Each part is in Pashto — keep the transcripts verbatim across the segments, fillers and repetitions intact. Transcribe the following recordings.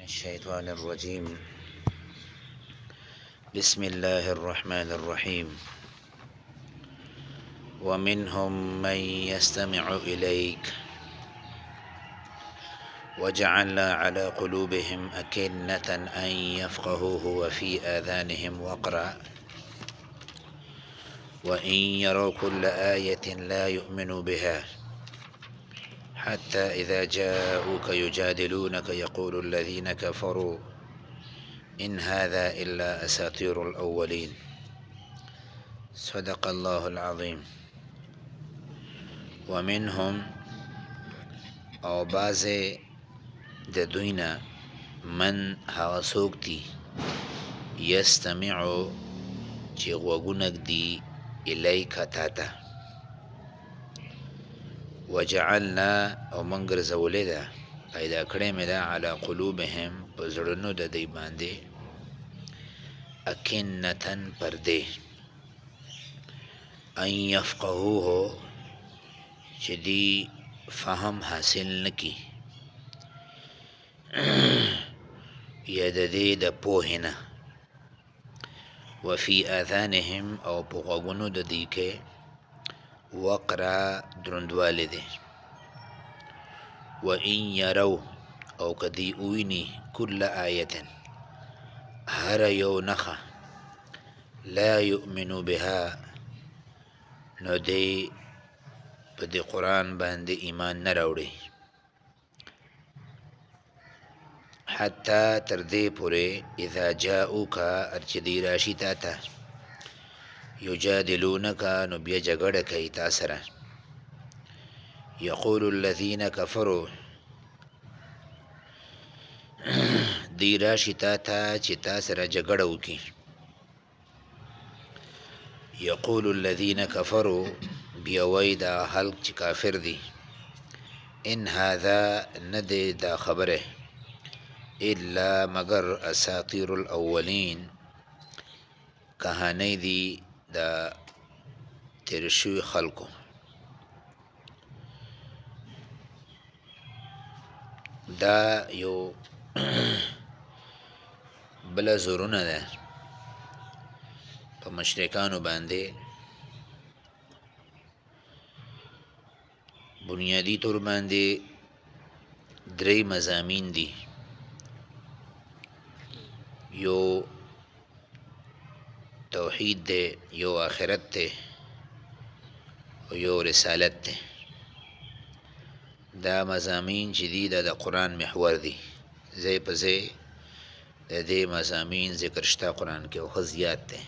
الشيطان الرجيم. بسم الله الرحمن الرحيم. ومنهم من يستمع إليك وجعلنا على قلوبهم أكنة أن يفقهوه وفي آذانهم وقرا وإن يروا كل آية لا يؤمنوا بها حتى إذا جاءوك يجادلونك يقول الذين كفروا إن هذا إلا أساطير الأولين. صدق الله العظيم. ومنهم او بعض د دوینا من هغه څوک دي یستمعو چې غوږونه ږدي الیک تا ته وجعلنا او موږ ګرځولې ده پیدا کړې مې ده علی قلوبهم په زړونو د دوی باندې اکنتن پردې ان یفقهوه چې دی فهم حاصل نکی یا د دې د پوهې نه وفي آذانهم او په غوږونو د دوی کې وقرا دروندوالی دی وإن یرو او که دوی وویني کل آیة هر یو نښه لا یؤمنو بها نو دی په دې قرآن باندې ایمان نه راوړي حتی تر دې پورې اذا جاءوک ارچې دی راشي تا ته یجادلونک نو بیا جګړه کوي تا سره یقول الذین کفروا دی راشي تا ته چې تا سره جګړه وکړي یقول الذین کفروا بیا وایي دا خلک چې کافر دي ان هذا نه دی دا خبره الا مگر اساطیر الاولین کهانی دی دا تیر شوي خلکو دا یو بله زورونه ده په مشرکانو باندې بنیادی طور باندې درې مضامین دي یو توحید دی یو آخرت دی او یو رسالت دی دا مضامین چې دي دا د قرآن محور دي ځای په ځای د دې مضامین ذکر شته قرآن کې او ښه زیات دی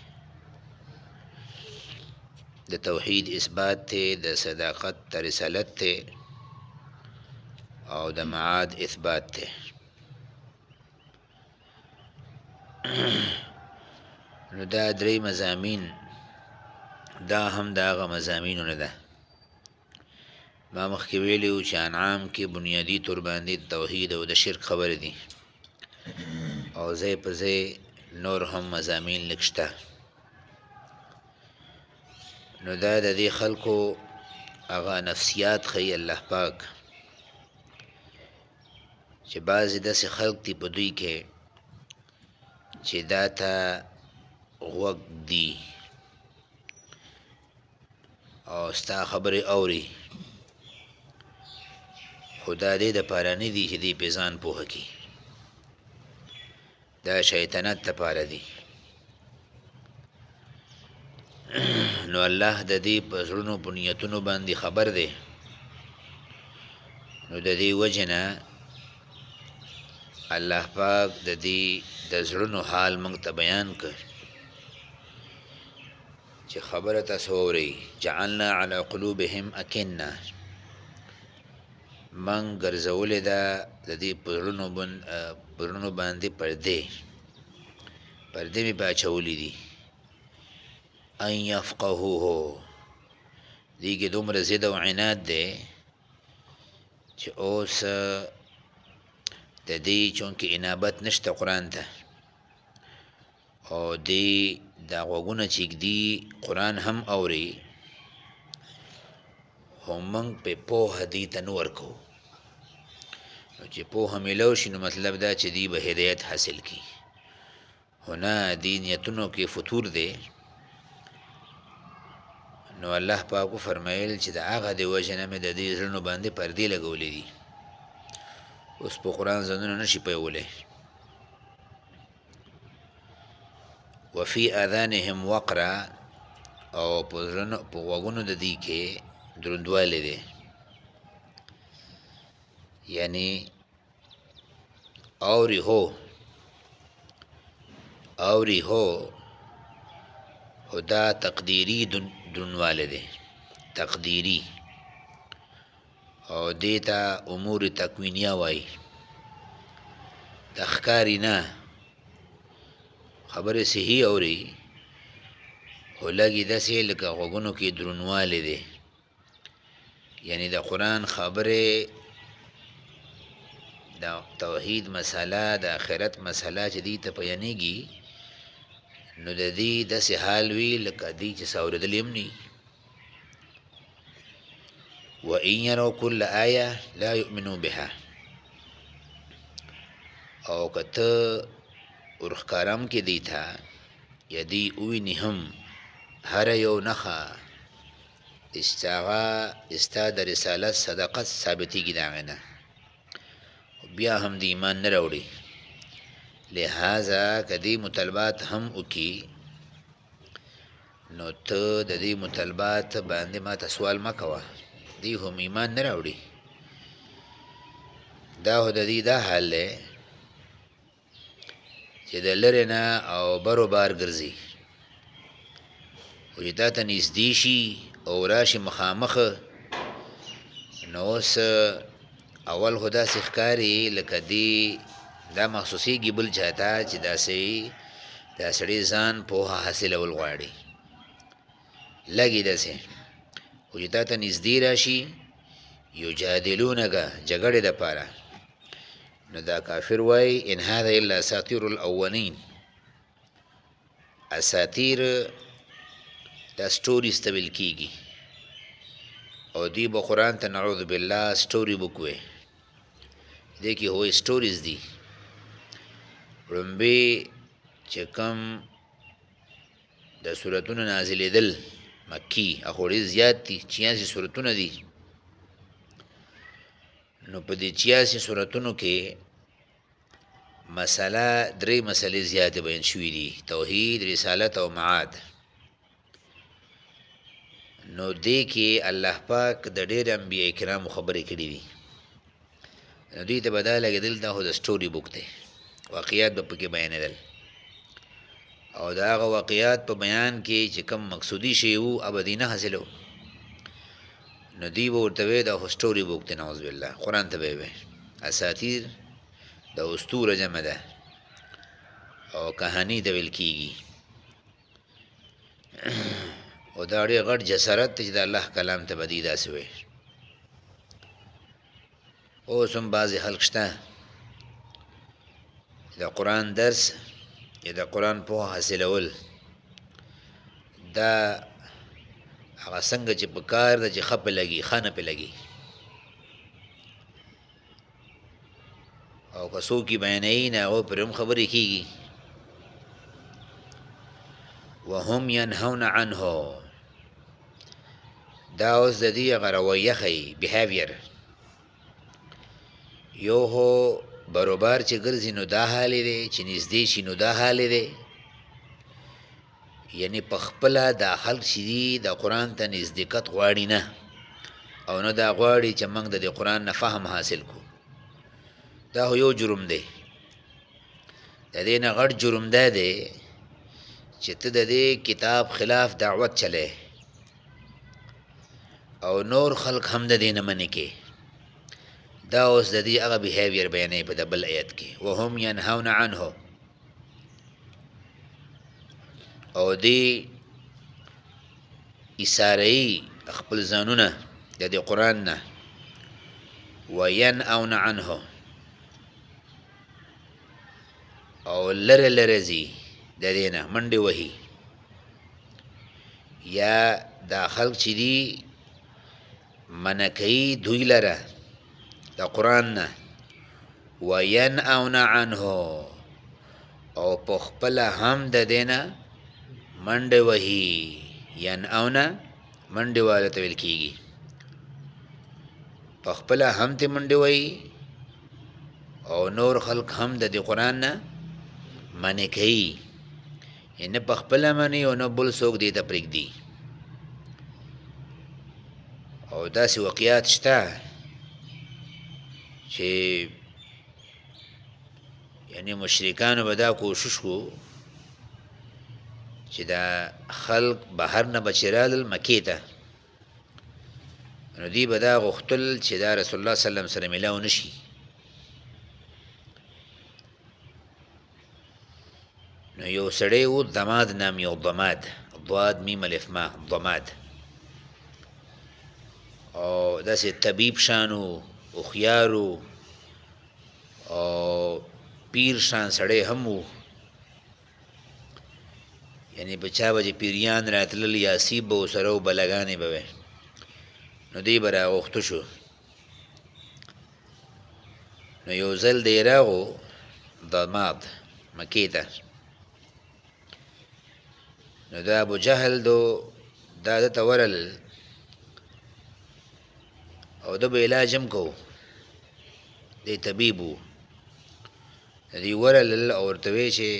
د توحید اثبات دی د صداقت د رسالت دی او د معاد اثبات دی نو دا درې مضامین دا هم د هغه مضامینو نه ده ما مخکې ویلي وو چې انعام کې بنیادي طور باندې د توحید او د شرک خبرې دي او ځای په ځای نور هم مضامین لږ شته نو دا د دې خلکو هغه نفسیات ښیي الله پاک چې بعضې داسې خلک دي په دوی کې چې دا ته غوږ دي او ستا خبرې اوري خو دا دې دپاره نه دي چې دې پې ځان پوهه کړي دا شیطنت دپاره دي نو الله د دې په زړونو په نیتونو باندې خبر دی نو د دې وجې نه الله پاک د دې د زړونو حال موږ ته بیان کړ چې خبره تاسو اورئ جعلنا علی قلوبهم اکنه من ګرځولې ده د دې په زړونو باندې پردې پردې مې په اچولي دي ان یفقهوه دې کې دومره ضد او عناد دی چې اوس د دې چونکې انابت نشته قرآن ته او دې دا غوږونه چې ږدي قرآن هم اوري خو موږ پې پوهه دې ته نه ورکوو چې پوهه میلو شي نو مطلب دا چې دی به هدایت حاصل کی. هنا دی نیتونو کې فطور دی، نو الله پاک فرمایل چې دا هغه دی وجه نه مې د دې زړونو باندې پردې لګولې دي، اوس په قرآن ځانونه نشي پیولی. وفي اذانهم وقرا، او په غوږونو د دې کې دروندوالی دی، یعنی اوري هو اوري هو خدا تقدیری درنواله دی، تقدیری، او دیتا امور تکوینیه وای، تخکاری نه خبر صحیح اوري، خو لګي داسې لکه غوږونو کې درنواله دی، یعنی د قرآن خبره د توحید مسله د آخرت مسله چې دی ته بیانېږي، نو د دې داسې حال وي لکه دی چې څه اورېدلي هم ني. وإن يروا كل آیه لا یؤمنوا بها، او که ته ورښکارم کې دی ته یا دی وویني هم هر یو نښه استاغه ستا د رسالت صداقت ثابتېږي د هغې نه، بیا هم د ایمان نه راوړي. لہذا که دې مطالبات هم وکړي نو ته د دې مطالبات باندې ما ته سوال مه کوه، دی هم ایمان نه راوړي. دا خو د دې دا حال دی چې د لرې نه او برو بار ګرځي، خو چې تا ته نږدې شي او راشي مخامخ، نو اوس اول خو داسې ښکاري لکه دې دا محسوسېږي بل چا ته چې داسې دا سړی ځان پوهه حاصلول غواړي، لګي داسې، خو چې تا ته نږدې راشي یجادلونک جګړې دپاره، نو دا کافر وایي ان هذا الا اساطیر الاولین. اساطیر دا سټوریز ته ویل کېږي، او دی به قرآن ته نعوذ بالله سټوري بک وی، دی کې هو سټوریز دي. لومبې چې کوم د سورتونو نازلېدل مکي هغه ډېر زیات دي، چھیاسي سورتونه دي، نو په دې چھیاسي سورتونو کې مسله درې مسلې زیاتې بیان شوي دي، توحید، رسالت او معاد. نو دې کې الله پاک د ډېر انبیاء کرامو خبرې کړي دي، نو دوی ته به دا لګېدل دا خو د سټوري بک دی، واقعیات به پکې بیانېدل، او د هغه واقعیات په بیان کې چې کوم مقصودي شی وو هغه دې نه حاصلو، نو دوی به ورته وایي دا خو سټوري بک دی، نعوذ بالله. قرآن ته به یې وایي اساطیر د اسطوره جمع ده، او کهاني ته ویل کېږي، او دا ډېر غټ جسارت دی چې د الله کلام ته به دوی داسې وایي. اوس هم بعضې خلک شته د قرآن درس یا د قرآن پوهه حاصلول دا هغه څنګه چې په کار ده چې ښه پې لګي، ښه نه پې لګي، او که څوک یې بیانوي نه هغو پرې هم خبرې کېږي. وهم ینهون عنه، دا اوس د دې هغه رویه ښیي، بیهیویر. یو خو بروبار چې ګرځي نو دا حال دی، چې نږدې شي نو دا حال دی، یعنی په خپله دا خلک چې دي د قرآن ته نزدېکت غواړي نه، او نه دا غواړي چې موږ د دې قرآن نه فهم حاصل کړو. دا خو یو جرم دی. د دې نه غټ جرم دا دی چې ته د دې کتاب خلاف دعوت چلی، او نور خلق هم د دې نه منې کې. دا اوس د دې هغه بیهیویر بیانوي په د بل ایت کې، وهم ینهون عنه، او دې ایساروي خپل ځانونه د دې قرآن نه، وینأون عنه، او لرې لرې ځي د دې نه، منډې وهي. یا دا خلق چې دي منع کوي دوی لره د قرآن نه، وینأون عنه او په خپله هم د دې نه منډې وهي. ینأون منډې واله ته ویل کېږي. په خپله هم ترې منډې وهي او نور خلق هم د دې قرآن نه منې کوي. نه په خپله مني او نه بل څوک دې ته پرېږدي. او داسې واقعات شته چې یعنی مشرکانو به دا کوشش کو چې دا خلق بهر نه به چې رالل مکې ته، نو دوی به دا غوښتل چې دا رسول الله صلی الله علیه وسلم سره میلاو نه شي. نو یو سړی و ضماد نام، یو ضماد، ضاد میم الف ما، ضماد، او داسې طبیب شان و، هوښیار و او پیر شان سړی هم و. یعنی په چا به چې پیریان راتلل یا سیب به ورسره و، بلاګانې به وې، نو دی به راغوښته شو. نو یو ځل دی راغو ضماد مکې ته، نو دا ابو جهل دو دا ده ته ورل او ده به علاج هم کو، دی طبیب و. دی ورلل او ورته وی چې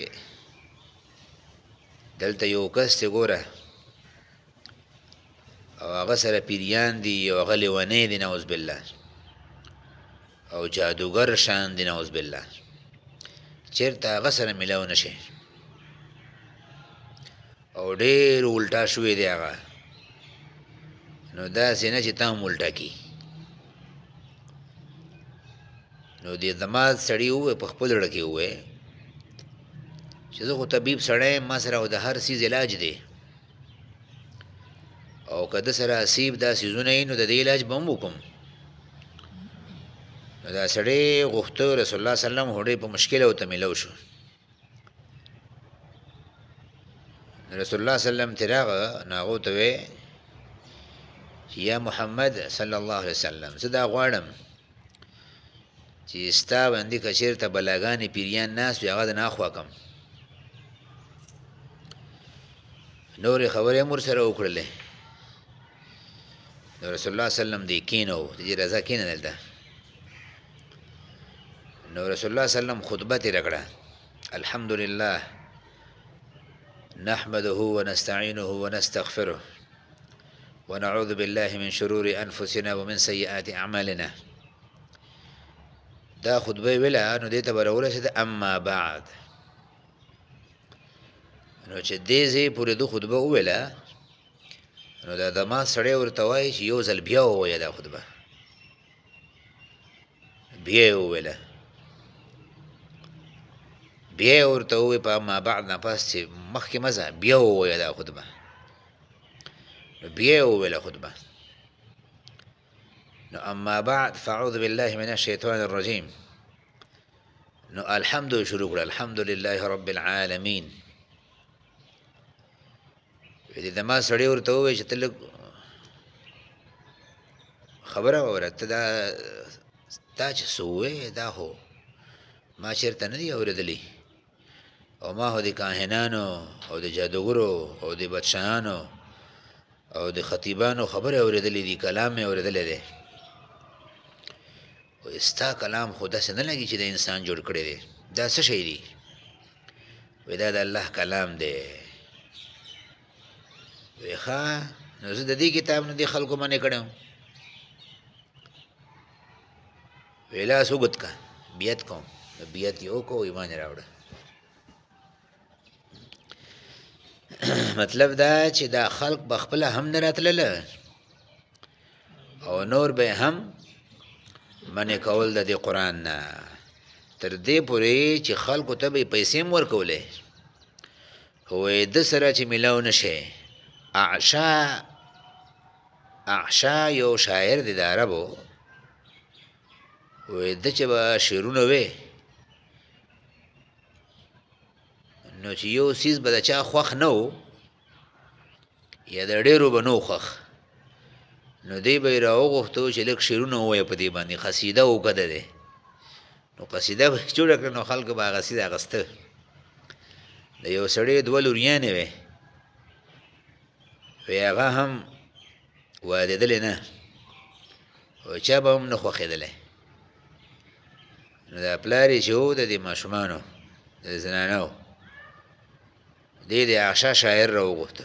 دلته یو کس دی ګوره او هغه سره پیریان دي او هغه لیونی دی نعوذ بالله او جادوګر شان دی نعوذ بالله، چېرته هغه سره میلاو نه شي. او ډېر الټا شوی دی هغه، نو داسې نه چې تا هم الټا کي. نو دې ضماد سړي ووی په خپل زړه کې ووی چې زه خو طبیب سړی یم، ما سره خو د هر څیز علاج دی، او که ده سره اصیب دا څیزونه وي نو د دې علاج به هم وکړم. نو دا سړی غوښته رسول الله صلی الله علیه وسلم خو ډېر په مشکله ورته میلاو شو. رسول الله صلی الله علیه وسلم ترې راغه، نو هغه ورته وی چې یا محمد صلی الله علیه وسلم، زه دا غواړم چې ستا باندې که چېرته بلاګانې پیریان ناست وي هغه د نه خوا کړم. نورې خبرې هم ورسره وکړلې. نو رسول الله صلی الله علیه وسلم دی کېنو، دی رضا کېنه دلته. نو رسول الله صلی الله علیه وسلم خطبه تېره کړه، الحمدلله نحمده ونستعینه ونستغفره ونعوذ بالله من شرور انفسنا ومن سیئات اعمالنا. دا خطبه ویله، نو دې ته به راورسېده اما بعد. نو چې دې ځای پورې ده خطبه وویله، نو دا ضماد سړی ورته وایي چې یو ځل بیا ووایه دا خطبه. بیا یې وویله، بیا یې ورته ووایي په اما بعد نه پس چې مخکې مه ځه، بیا ووایه دا خطبه. نو بیا یې وویله خطبه. نو اما بعد فاعوذ بالله من الشیطان الرجیم. نو الحمد شروع کړه، الحمد لله رب العالمین. دې ضماد سړی ورته ووایي چې ته لږ خبره واوره، ته دا تا چې څه ووایې دا خو ما چېرته نه دي اورېدلي، او ما خو د کاهنانو او د جادوګرو او د بادشاهانو او د خطیبانو خبرې اورېدلې دي، کلام مې اورېدلی دی، خو ستا کلام خو داسې نه لګي چې د انسان جوړ کړی دی. دا څه شی دی؟ وایي دا د الله کلام دی. وایي ښه، نو زه د دې کتاب نه دې خلکو منې کړی یم. وایي لاس اوږد کړه بیعت کوم. نو بیعت یې وکړو، ایمان یې راوړه. مطلب دا چې دا خلق به خپله هم نه راتلله او نور به هم منې کول د دې قرآن نه، تر دې پورې چې خلکو ته به یې پیسې هم ورکولې. وایي ده سره چې میلاو نه شي. اعشا اعشا یو شاعر دی د عربو، وایي ده چې به شعرونه وی، نو چې یو څیز به د چا خوښ نه و یا د ډېرو به نه و خوښ، نو دی به یې راوغوښتو چې لږ شعرونه ووایه په دې باندې، قصیده وکړه د دی. نو قصیده به جوړه کړه نو خلکو به هغه قصیده اخیسته. د یو سړي دوه لوریانې وې، وی هغه هم والېدلې نه، وی چا به هم نه خوښېدلی. نو دا پلار یې چې و د دې ماشومانو د زنانو دې د عشا شاعر را وغوښته.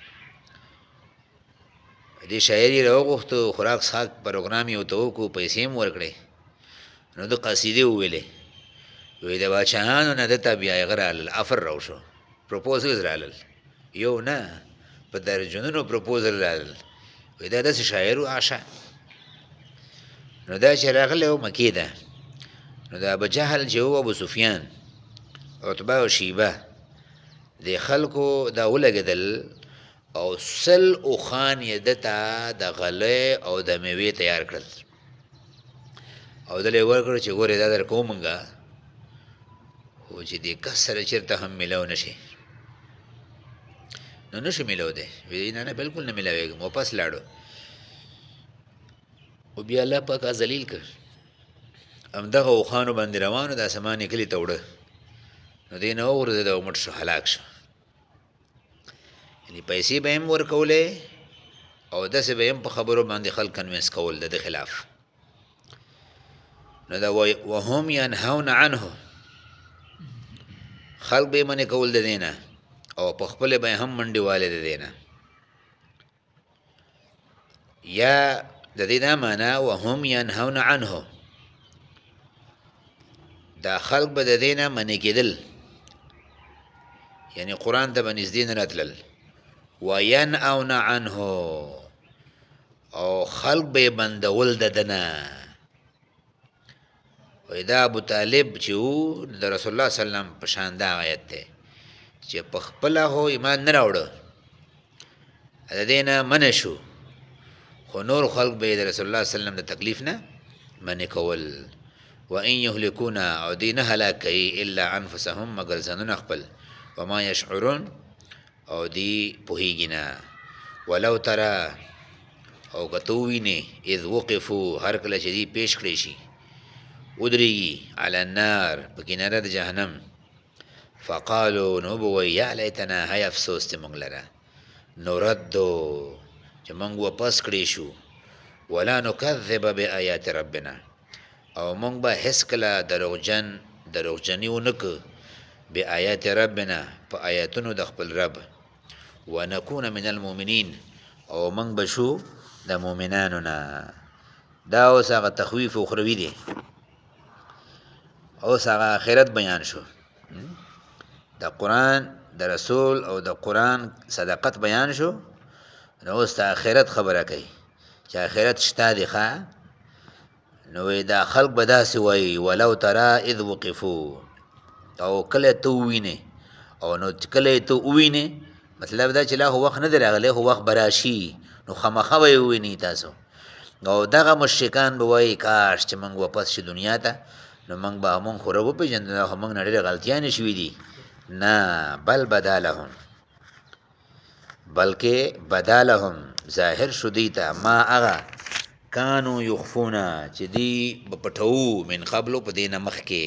دې شاعر یې را وغوښته، خوراک څښاک پروګرام یې ورته وکړو، پیسې هم ورکړې. نو ده قصیدې وویلې، وی د باچاهانو نه ده ته بیا هغه رالل، افر را وشو، پروپوزلز رالل، یو نه په درجنونو پروپوزل رالل. وی دا داسې شاعر و عشا. نو دا چې راغلی و مکې ده، نو د ابوجهل چې و ابو سفیان، عتبه او شیبه، د خلکو دا ولګېدل او سل اوښان یې ده ته د غلې او د میوې تیار کړل او دله یې ورکړل چې ګورې دا درکوو مونږه، خو چې دې کس سره چېرته هم میلاو نه شي. نو نه شو میلاو دی، وی نه نه بلکل نه میلاوېږم، واپس لاړو. او بیا الله پاک ذلیل کړ، همدغه اوښانو باندې روانو، د اسمان یې کلي ته وړه، نو دی نه وغورځېد او مټ شو، هلاک شو. یعنې پیسې به یې هم ورکولې او داسې به یې هم په خبرو باندې خلک کنوینس کول د ده خلاف. نو دا وهم ینهون عنه، خلق به یې منې کول د دې نه، او په خپلې به یې هم منډې والې د دې نه. یا د دې دا معنا وهم ینهون عنه، دا خلق به د دې نه منې کېدل، یعنی قرآن ته به نږدې نه راتلل. وینأون عنه، او خلق به یې بندول د ده نه. وی دا ابو طالب چې و د رسول الله صلی الله علیه وسلم په شان دا آیت دی چې په خپله خو ایمان نه راوړه، د دې نه منع شو، خو نور خلق به یې د رسول الله صلی الله علیه وسلم د تکلیف نه منع کول. وان یهلکون، او دی نه هلاک کوي الا انفسهم، مگر ځانونه خپل، وما یشعرون، او دی پوهیږي نه. ولو ترى، او که ته ووینې اذ وقفو، هر کله چې دی پیش کړی شي، ودرېږي علی النار، په کناره د جهنم، فقالو، نو به وایي یا لیتنا، هی افسوس دی مونږ لره، نردو، چې مونږ واپس کړی شو، ولا نکذب بآیات ربنا، او مونږ به هېڅکله دروغجن دروغجني ونه که بآیات ربنا، په آیاتونو د خپل رب، ونکون من المؤمنین، او مونږ به شو د مؤمنانو نه. دا اوس هغه تخویف اخروي دی، اوس هغه آخرت بیان شو. د قرآن د رسول او د قرآن صداقت بیان شو، نو اوس د آخرت خبره کوي چې آخرت شته دی ښه. نو دا خلق به داسې وایي ولو ترى اذ وقفو، او کله ته ووینې، او نو کله ته ووینې مطلب دا چې لا خو وخت نه دی راغلی، خو وخت به راشي، نو خامخا به یې ووینئ تاسو. او دغه مشرکان به وایي کاش چې موږ واپس شو دنیا ته، نو موږ به موږ خو رب وپېژندو، دا خو موږ نه ډېرې غلطیانې شوي دي. نه، بل بدا لهم، بلکې بدا لهم، ظاهر شو دوی ته، ما هغه کانو یخفونه، چې دوی به پټوو، من قبلو، په دې نه مخکې،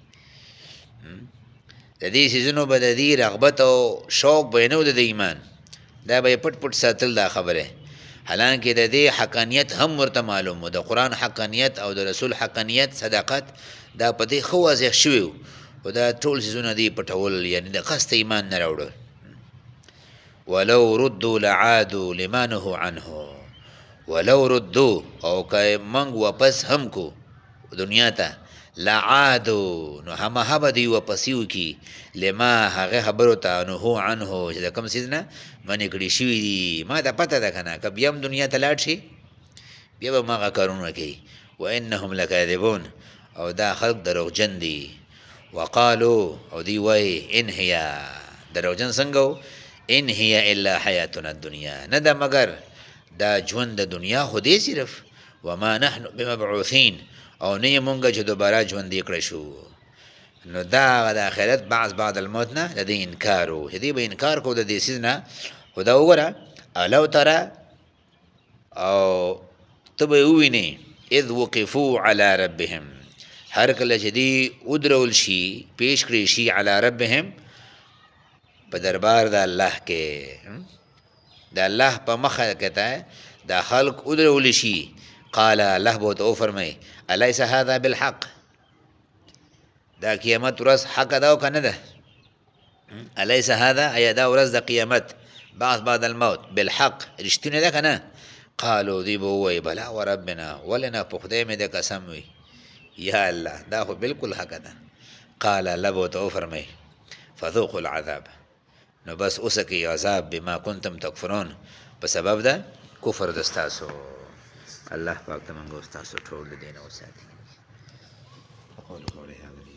د دې څیزونو به د دې رغبت او شوق به یې نه و د ایمان، دا به یې پټ پټ ساتل دا خبره، حالانکې د دې حقانیت هم ورته معلوم و، د قرآن حقانیت او د رسول حقانیت، صداقت، دا په دې ښه واضح شوي و، خو دا ټول څیزونه دې پټول، یعنې د قصد ایمان نه راوړه. ولو ردوا لعادوا لما نهوا عنه، ولو ردوا، او که موږ واپس هم کو دنیا ته، لعادو، نو هماها به دوی واپسي وکړي، لما هغه خبرو ته، نهوا عنه، چې د کوم څیز نه منې کړي شوي دي. ما ته پته ده که نه، که بیا هم دنیا ته لاړ شي بیا به هماغه کارونه کوي. وانهم لکاذبون، او دا خلق دروغجن دي. وقالو، او دی وایي ان هي، دروغجن څنګه و، ان هي الا حیاتنا الدنیا، نه ده مگر دا ژوند د دنیا خو دی صرف، وما نحن بمبعوثین، او نه یې مونږ چې دوباره ژوندي کړی شو. نو دا د آخرت بعض بعد الموت نه د دې انکار و، چې دوی به انکار کو د دې څیز نه. خو دا وګوره، الو تره، او ته به یې ووینې اذ وقفو علی ربهم، هر کله چې دی ودرول شي پیش کړی شي علی ربهم په دربار د الله کې د الله په مخه کته دا خلق ودرول شي قال الله بو تو فرمای الیس هذا بالحق دا قیامت ورځ حق دا او کنه ده الیس هذا ایا دا ورځ د قیامت بعض بعد الموت بالحق رښتینه ده کنه قالو دی بو وی بلا وربنا ولنا په خدای مې د قسم وی یا الله دا خو بالکل حق ده قال لبو تو فرمای فذوقوا العذاب نو بس اوسکی عذاب بما کنتم تکفرون په سبب ده کفر دستاسو الله پاک تمنګ استاسو ټول دین او ساتي اقول قولي هذا